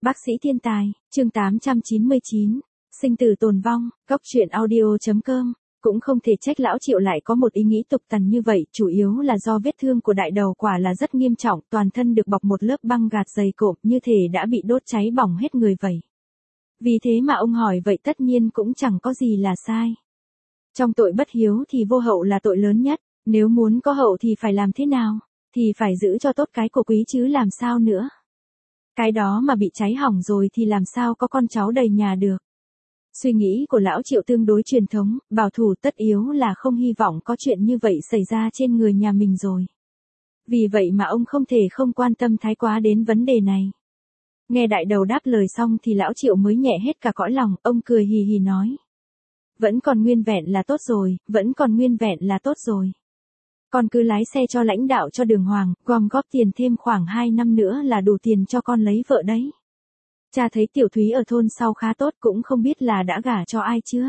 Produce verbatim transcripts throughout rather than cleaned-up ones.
Bác sĩ thiên tài, chương tám trăm chín mươi chín, sinh tử tồn vong, góc truyện audio.com. Cũng không thể trách lão Triệu lại có một ý nghĩ tục tằn như vậy, chủ yếu là do vết thương của đại đầu quả là rất nghiêm trọng, toàn thân được bọc một lớp băng gạt dày cộm, như thể đã bị đốt cháy bỏng hết người vậy. Vì thế mà ông hỏi vậy tất nhiên cũng chẳng có gì là sai. Trong tội bất hiếu thì vô hậu là tội lớn nhất, nếu muốn có hậu thì phải làm thế nào? Thì phải giữ cho tốt cái của quý chứ làm sao nữa. Cái đó mà bị cháy hỏng rồi thì làm sao có con cháu đầy nhà được. Suy nghĩ của lão Triệu tương đối truyền thống, bảo thủ tất yếu là không hy vọng có chuyện như vậy xảy ra trên người nhà mình rồi. Vì vậy mà ông không thể không quan tâm thái quá đến vấn đề này. Nghe đại đầu đáp lời xong thì lão Triệu mới nhẹ hết cả cõi lòng, ông cười hì hì nói. Vẫn còn nguyên vẹn là tốt rồi, vẫn còn nguyên vẹn là tốt rồi. Con cứ lái xe cho lãnh đạo cho Đường Hoàng, gom góp tiền thêm khoảng hai năm nữa là đủ tiền cho con lấy vợ đấy. Cha thấy Tiểu Thúy ở thôn sau khá tốt cũng không biết là đã gả cho ai chưa.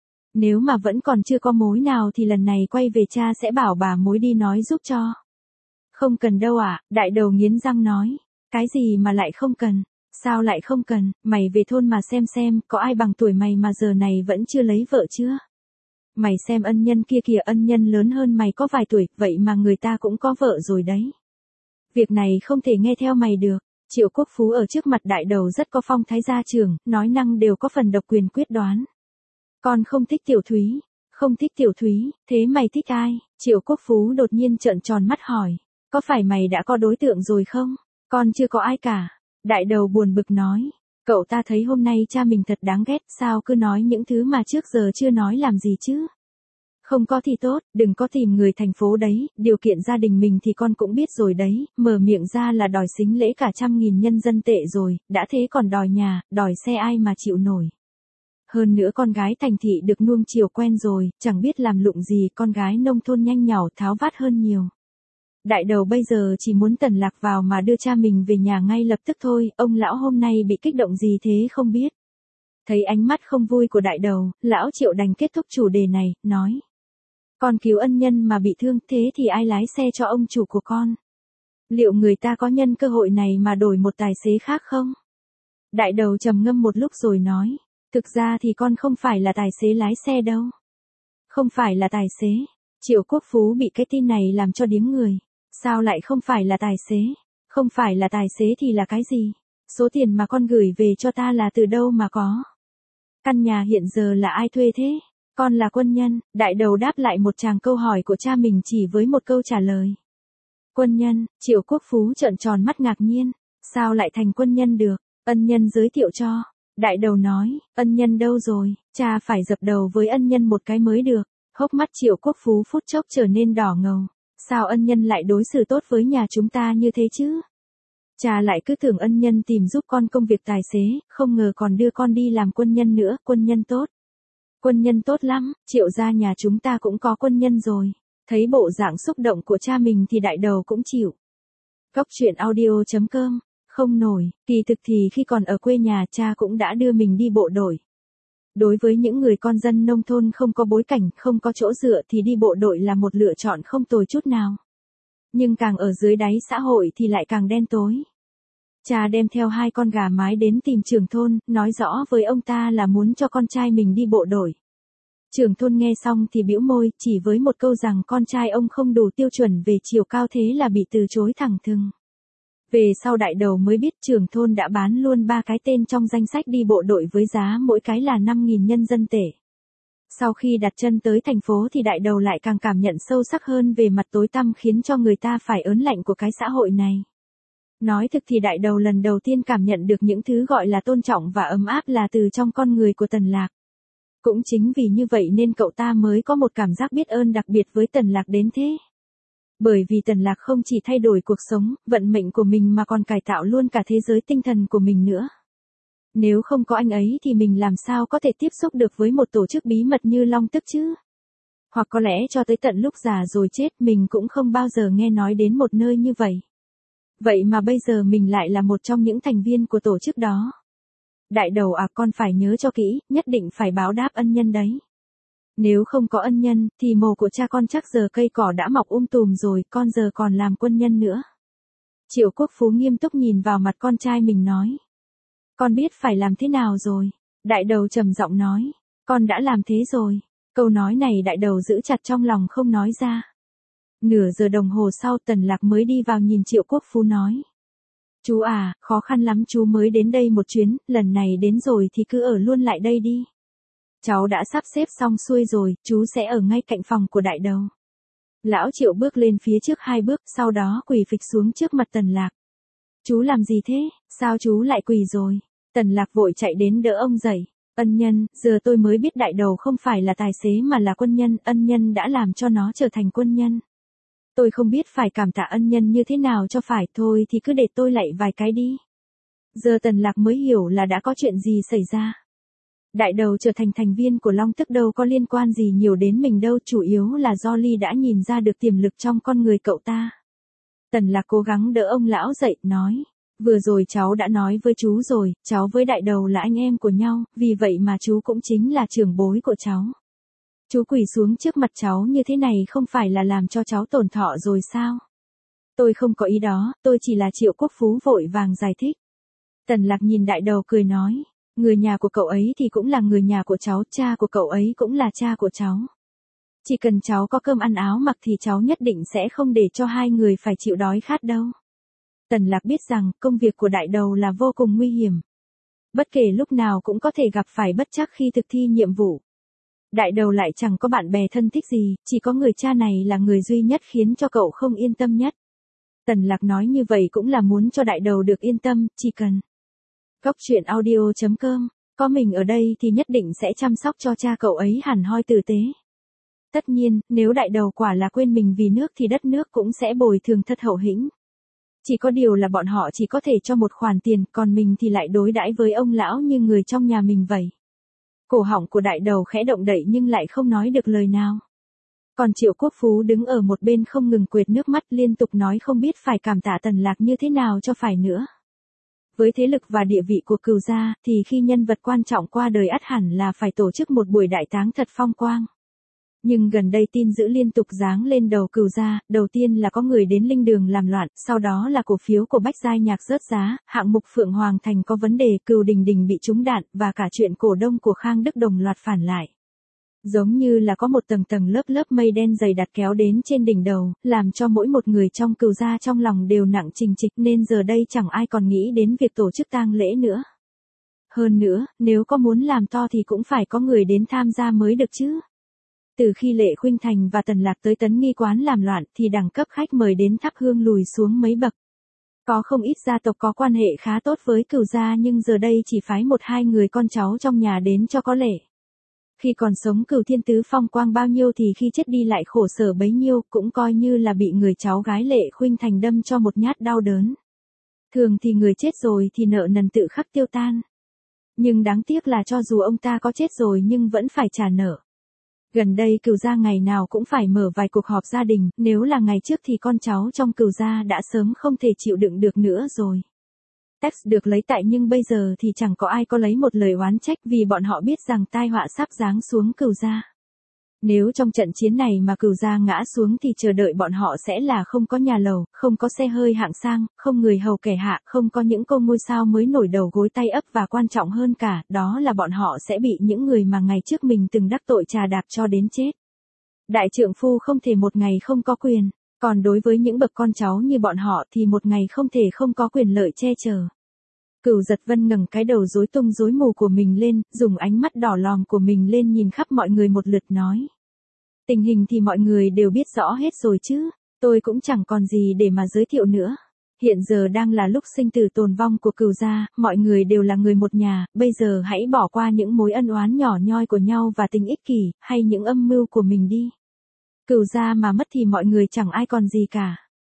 Nếu mà vẫn còn chưa có mối nào thì lần này quay về cha sẽ bảo bà mối đi nói giúp cho. Không cần đâu ạ, à, đại đầu nghiến răng nói. Cái gì mà lại không cần, sao lại không cần, mày về thôn mà xem xem, có ai bằng tuổi mày mà giờ này vẫn chưa lấy vợ chưa? Mày xem ân nhân kia kìa, ân nhân lớn hơn mày có vài tuổi, vậy mà người ta cũng có vợ rồi đấy. Việc này không thể nghe theo mày được. Triệu Quốc Phú ở trước mặt đại đầu rất có phong thái gia trưởng, nói năng đều có phần độc quyền quyết đoán. Con không thích Tiểu Thúy, không thích Tiểu Thúy, thế mày thích ai? Triệu Quốc Phú đột nhiên trợn tròn mắt hỏi, có phải mày đã có đối tượng rồi không? Con chưa có ai cả. Đại đầu buồn bực nói, cậu ta thấy hôm nay cha mình thật đáng ghét, sao cứ nói những thứ mà trước giờ chưa nói làm gì chứ? Không có thì tốt, đừng có tìm người thành phố đấy, điều kiện gia đình mình thì con cũng biết rồi đấy, mở miệng ra là đòi sính lễ cả trăm nghìn nhân dân tệ rồi, đã thế còn đòi nhà, đòi xe ai mà chịu nổi. Hơn nữa con gái thành thị được nuông chiều quen rồi, chẳng biết làm lụng gì, con gái nông thôn nhanh nhảu tháo vát hơn nhiều. Đại đầu bây giờ chỉ muốn Tần Lạc vào mà đưa cha mình về nhà ngay lập tức thôi, ông lão hôm nay bị kích động gì thế không biết. Thấy ánh mắt không vui của đại đầu, lão Triệu đành kết thúc chủ đề này, nói. Con cứu ân nhân mà bị thương, thế thì ai lái xe cho ông chủ của con? Liệu người ta có nhân cơ hội này mà đổi một tài xế khác không? Đại đầu trầm ngâm một lúc rồi nói, thực ra thì con không phải là tài xế lái xe đâu. Không phải là tài xế. Triệu Quốc Phú bị cái tin này làm cho điếng người. Sao lại không phải là tài xế? Không phải là tài xế thì là cái gì? Số tiền mà con gửi về cho ta là từ đâu mà có? Căn nhà hiện giờ là ai thuê thế? Con là quân nhân. Đại đầu đáp lại một tràng câu hỏi của cha mình chỉ với một câu trả lời. Quân nhân. Triệu Quốc Phú trợn tròn mắt ngạc nhiên. Sao lại thành quân nhân được? Ân nhân giới thiệu cho. Đại đầu nói, ân nhân đâu rồi? Cha phải dập đầu với ân nhân một cái mới được. Hốc mắt Triệu Quốc Phú phút chốc trở nên đỏ ngầu. Sao ân nhân lại đối xử tốt với nhà chúng ta như thế chứ? Cha lại cứ tưởng ân nhân tìm giúp con công việc tài xế, không ngờ còn đưa con đi làm quân nhân nữa, quân nhân tốt. Quân nhân tốt lắm, Triệu gia nhà chúng ta cũng có quân nhân rồi. Thấy bộ dạng xúc động của cha mình thì đại đầu cũng chịu. Góc truyện audio.com, không nổi, kỳ thực thì khi còn ở quê nhà cha cũng đã đưa mình đi bộ đội. Đối với những người con dân nông thôn không có bối cảnh, không có chỗ dựa thì đi bộ đội là một lựa chọn không tồi chút nào. Nhưng càng ở dưới đáy xã hội thì lại càng đen tối. Cha đem theo hai con gà mái đến tìm trưởng thôn, nói rõ với ông ta là muốn cho con trai mình đi bộ đội. Trưởng thôn nghe xong thì bĩu môi, chỉ với một câu rằng con trai ông không đủ tiêu chuẩn về chiều cao thế là bị từ chối thẳng thừng. Về sau đại đầu mới biết trưởng thôn đã bán luôn ba cái tên trong danh sách đi bộ đội với giá mỗi cái là năm nghìn nhân dân tệ. Sau khi đặt chân tới thành phố thì đại đầu lại càng cảm nhận sâu sắc hơn về mặt tối tăm khiến cho người ta phải ớn lạnh của cái xã hội này. Nói thực thì đại đầu lần đầu tiên cảm nhận được những thứ gọi là tôn trọng và ấm áp là từ trong con người của Tần Lạc. Cũng chính vì như vậy nên cậu ta mới có một cảm giác biết ơn đặc biệt với Tần Lạc đến thế. Bởi vì Tần Lạc không chỉ thay đổi cuộc sống, vận mệnh của mình mà còn cải tạo luôn cả thế giới tinh thần của mình nữa. Nếu không có anh ấy thì mình làm sao có thể tiếp xúc được với một tổ chức bí mật như Long Tức chứ? Hoặc có lẽ cho tới tận lúc già rồi chết mình cũng không bao giờ nghe nói đến một nơi như vậy. Vậy mà bây giờ mình lại là một trong những thành viên của tổ chức đó. Đại đầu à, con phải nhớ cho kỹ, nhất định phải báo đáp ân nhân đấy. Nếu không có ân nhân, thì mồ của cha con chắc giờ cây cỏ đã mọc um tùm rồi, con giờ còn làm quân nhân nữa. Triệu Quốc Phú nghiêm túc nhìn vào mặt con trai mình nói. Con biết phải làm thế nào rồi. Đại đầu trầm giọng nói. Con đã làm thế rồi. Câu nói này đại đầu giữ chặt trong lòng không nói ra. Nửa giờ đồng hồ sau Tần Lạc mới đi vào nhìn Triệu Quốc Phú nói. Chú à, khó khăn lắm chú mới đến đây một chuyến, lần này đến rồi thì cứ ở luôn lại đây đi. Cháu đã sắp xếp xong xuôi rồi, chú sẽ ở ngay cạnh phòng của đại đầu. Lão Triệu bước lên phía trước hai bước, sau đó quỳ phịch xuống trước mặt Tần Lạc. Chú làm gì thế, sao chú lại quỳ rồi? Tần Lạc vội chạy đến đỡ ông dậy. Ân nhân, giờ tôi mới biết đại đầu không phải là tài xế mà là quân nhân, ân nhân đã làm cho nó trở thành quân nhân. Tôi không biết phải cảm tạ ân nhân như thế nào cho phải, thôi thì cứ để tôi lạy vài cái đi. Giờ Tần Lạc mới hiểu là đã có chuyện gì xảy ra. Đại đầu trở thành thành viên của Long Tức đâu có liên quan gì nhiều đến mình đâu, chủ yếu là do Ly đã nhìn ra được tiềm lực trong con người cậu ta. Tần Lạc cố gắng đỡ ông lão dậy, nói. Vừa rồi cháu đã nói với chú rồi, cháu với đại đầu là anh em của nhau, vì vậy mà chú cũng chính là trưởng bối của cháu. Chú quỳ xuống trước mặt cháu như thế này không phải là làm cho cháu tổn thọ rồi sao? Tôi không có ý đó, tôi chỉ là Triệu Quốc Phú vội vàng giải thích. Tần Lạc nhìn đại đầu cười nói, người nhà của cậu ấy thì cũng là người nhà của cháu, cha của cậu ấy cũng là cha của cháu. Chỉ cần cháu có cơm ăn áo mặc thì cháu nhất định sẽ không để cho hai người phải chịu đói khát đâu. Tần Lạc biết rằng công việc của đại đầu là vô cùng nguy hiểm. Bất kể lúc nào cũng có thể gặp phải bất trắc khi thực thi nhiệm vụ. Đại đầu lại chẳng có bạn bè thân thích gì, chỉ có người cha này là người duy nhất khiến cho cậu không yên tâm nhất. Tần Lạc nói như vậy cũng là muốn cho đại đầu được yên tâm, chỉ cần. Góc truyện audio chấm com, có mình ở đây thì nhất định sẽ chăm sóc cho cha cậu ấy hẳn hoi tử tế. Tất nhiên, nếu đại đầu quả là quên mình vì nước thì đất nước cũng sẽ bồi thường thật hậu hĩnh. Chỉ có điều là bọn họ chỉ có thể cho một khoản tiền, còn mình thì lại đối đãi với ông lão như người trong nhà mình vậy. Cổ họng của đại đầu khẽ động đậy nhưng lại không nói được lời nào. Còn Triệu Quốc Phú đứng ở một bên không ngừng quệt nước mắt liên tục nói không biết phải cảm tạ Tần Lạc như thế nào cho phải nữa. Với thế lực và địa vị của Cừu gia, thì khi nhân vật quan trọng qua đời ắt hẳn là phải tổ chức một buổi đại táng thật phong quang. Nhưng gần đây tin dữ liên tục giáng lên đầu Cừu gia, đầu tiên là có người đến linh đường làm loạn, sau đó là cổ phiếu của Bách Giai Nhạc rớt giá, hạng mục Phượng Hoàng Thành có vấn đề, Cừu Đình Đình bị trúng đạn, và cả chuyện cổ đông của Khang Đức đồng loạt phản lại. Giống như là có một tầng tầng lớp lớp mây đen dày đặc kéo đến trên đỉnh đầu, làm cho mỗi một người trong Cừu gia trong lòng đều nặng trịch trịch, nên giờ đây chẳng ai còn nghĩ đến việc tổ chức tang lễ nữa. Hơn nữa, nếu có muốn làm to thì cũng phải có người đến tham gia mới được chứ. Từ khi Lệ Khuynh Thành và Tần Lạc tới Tấn Nghi quán làm loạn thì đẳng cấp khách mời đến thắp hương lùi xuống mấy bậc. Có không ít gia tộc có quan hệ khá tốt với Cừu gia nhưng giờ đây chỉ phái một hai người con cháu trong nhà đến cho có lễ. Khi còn sống Cừu Thiên Tứ phong quang bao nhiêu thì khi chết đi lại khổ sở bấy nhiêu, cũng coi như là bị người cháu gái Lệ Khuynh Thành đâm cho một nhát đau đớn. Thường thì người chết rồi thì nợ nần tự khắc tiêu tan. Nhưng đáng tiếc là cho dù ông ta có chết rồi nhưng vẫn phải trả nợ. Gần đây Cừu gia ngày nào cũng phải mở vài cuộc họp gia đình, nếu là ngày trước thì con cháu trong Cừu gia đã sớm không thể chịu đựng được nữa rồi. Text được lấy tại nhưng bây giờ thì chẳng có ai có lấy một lời oán trách vì bọn họ biết rằng tai họa sắp giáng xuống Cừu gia. Nếu trong trận chiến này mà Cừu gia ngã xuống thì chờ đợi bọn họ sẽ là không có nhà lầu, không có xe hơi hạng sang, không người hầu kẻ hạ, không có những cô ngôi sao mới nổi đầu gối tay ấp và quan trọng hơn cả, đó là bọn họ sẽ bị những người mà ngày trước mình từng đắc tội trà đạp cho đến chết. Đại trượng phu không thể một ngày không có quyền, còn đối với những bậc con cháu như bọn họ thì một ngày không thể không có quyền lợi che chở. Cửu Giật Vân ngẩng cái đầu rối tung rối mù của mình lên, dùng ánh mắt đỏ lòm của mình lên nhìn khắp mọi người một lượt nói. Tình hình thì mọi người đều biết rõ hết rồi chứ, tôi cũng chẳng còn gì để mà giới thiệu nữa. Hiện giờ đang là lúc sinh tử tồn vong của Cừu gia, mọi người đều là người một nhà, bây giờ hãy bỏ qua những mối ân oán nhỏ nhoi của nhau và tình ích kỷ, hay những âm mưu của mình đi. Cừu gia mà mất thì mọi người chẳng ai còn gì cả.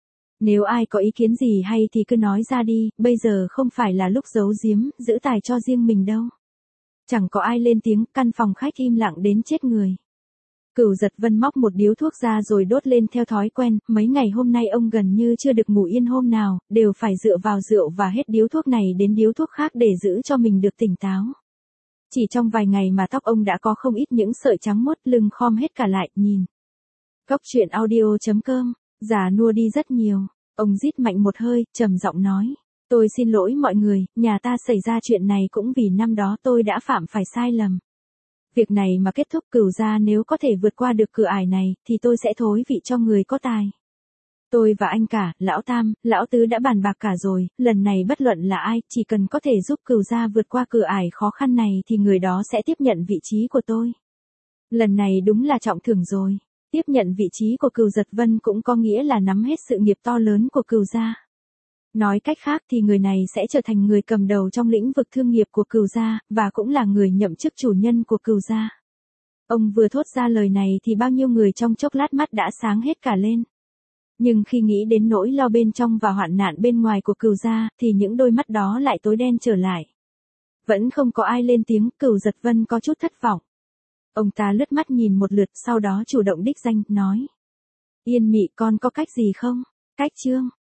Nếu ai có ý kiến gì hay thì cứ nói ra đi, bây giờ không phải là lúc giấu giếm, giữ tài cho riêng mình đâu. Chẳng có ai lên tiếng, căn phòng khách im lặng đến chết người. Cửu Giật Vân móc một điếu thuốc ra rồi đốt lên theo thói quen, mấy ngày hôm nay ông gần như chưa được ngủ yên hôm nào, đều phải dựa vào rượu và hết điếu thuốc này đến điếu thuốc khác để giữ cho mình được tỉnh táo. Chỉ trong vài ngày mà tóc ông đã có không ít những sợi trắng muốt, lưng khom hết cả lại, nhìn. Góc truyện audio chấm com, già nua đi rất nhiều, ông rít mạnh một hơi, trầm giọng nói. Tôi xin lỗi mọi người, nhà ta xảy ra chuyện này cũng vì năm đó tôi đã phạm phải sai lầm. Việc này mà kết thúc Cửu gia nếu có thể vượt qua được cửa ải này, thì tôi sẽ thối vị cho người có tài. Tôi và anh cả, lão Tam, lão Tứ đã bàn bạc cả rồi, lần này bất luận là ai, chỉ cần có thể giúp Cửu gia vượt qua cửa ải khó khăn này thì người đó sẽ tiếp nhận vị trí của tôi. Lần này đúng là trọng thưởng rồi. Tiếp nhận vị trí của Cửu Giật Vân cũng có nghĩa là nắm hết sự nghiệp to lớn của Cửu gia. Nói cách khác thì người này sẽ trở thành người cầm đầu trong lĩnh vực thương nghiệp của Cửu gia, và cũng là người nhậm chức chủ nhân của Cửu gia. Ông vừa thốt ra lời này thì bao nhiêu người trong chốc lát mắt đã sáng hết cả lên. Nhưng khi nghĩ đến nỗi lo bên trong và hoạn nạn bên ngoài của Cửu gia, thì những đôi mắt đó lại tối đen trở lại. Vẫn không có ai lên tiếng, Cửu Giật Vân có chút thất vọng. Ông ta lướt mắt nhìn một lượt, sau đó chủ động đích danh, nói. Yên Mị, con có cách gì không? Cách chương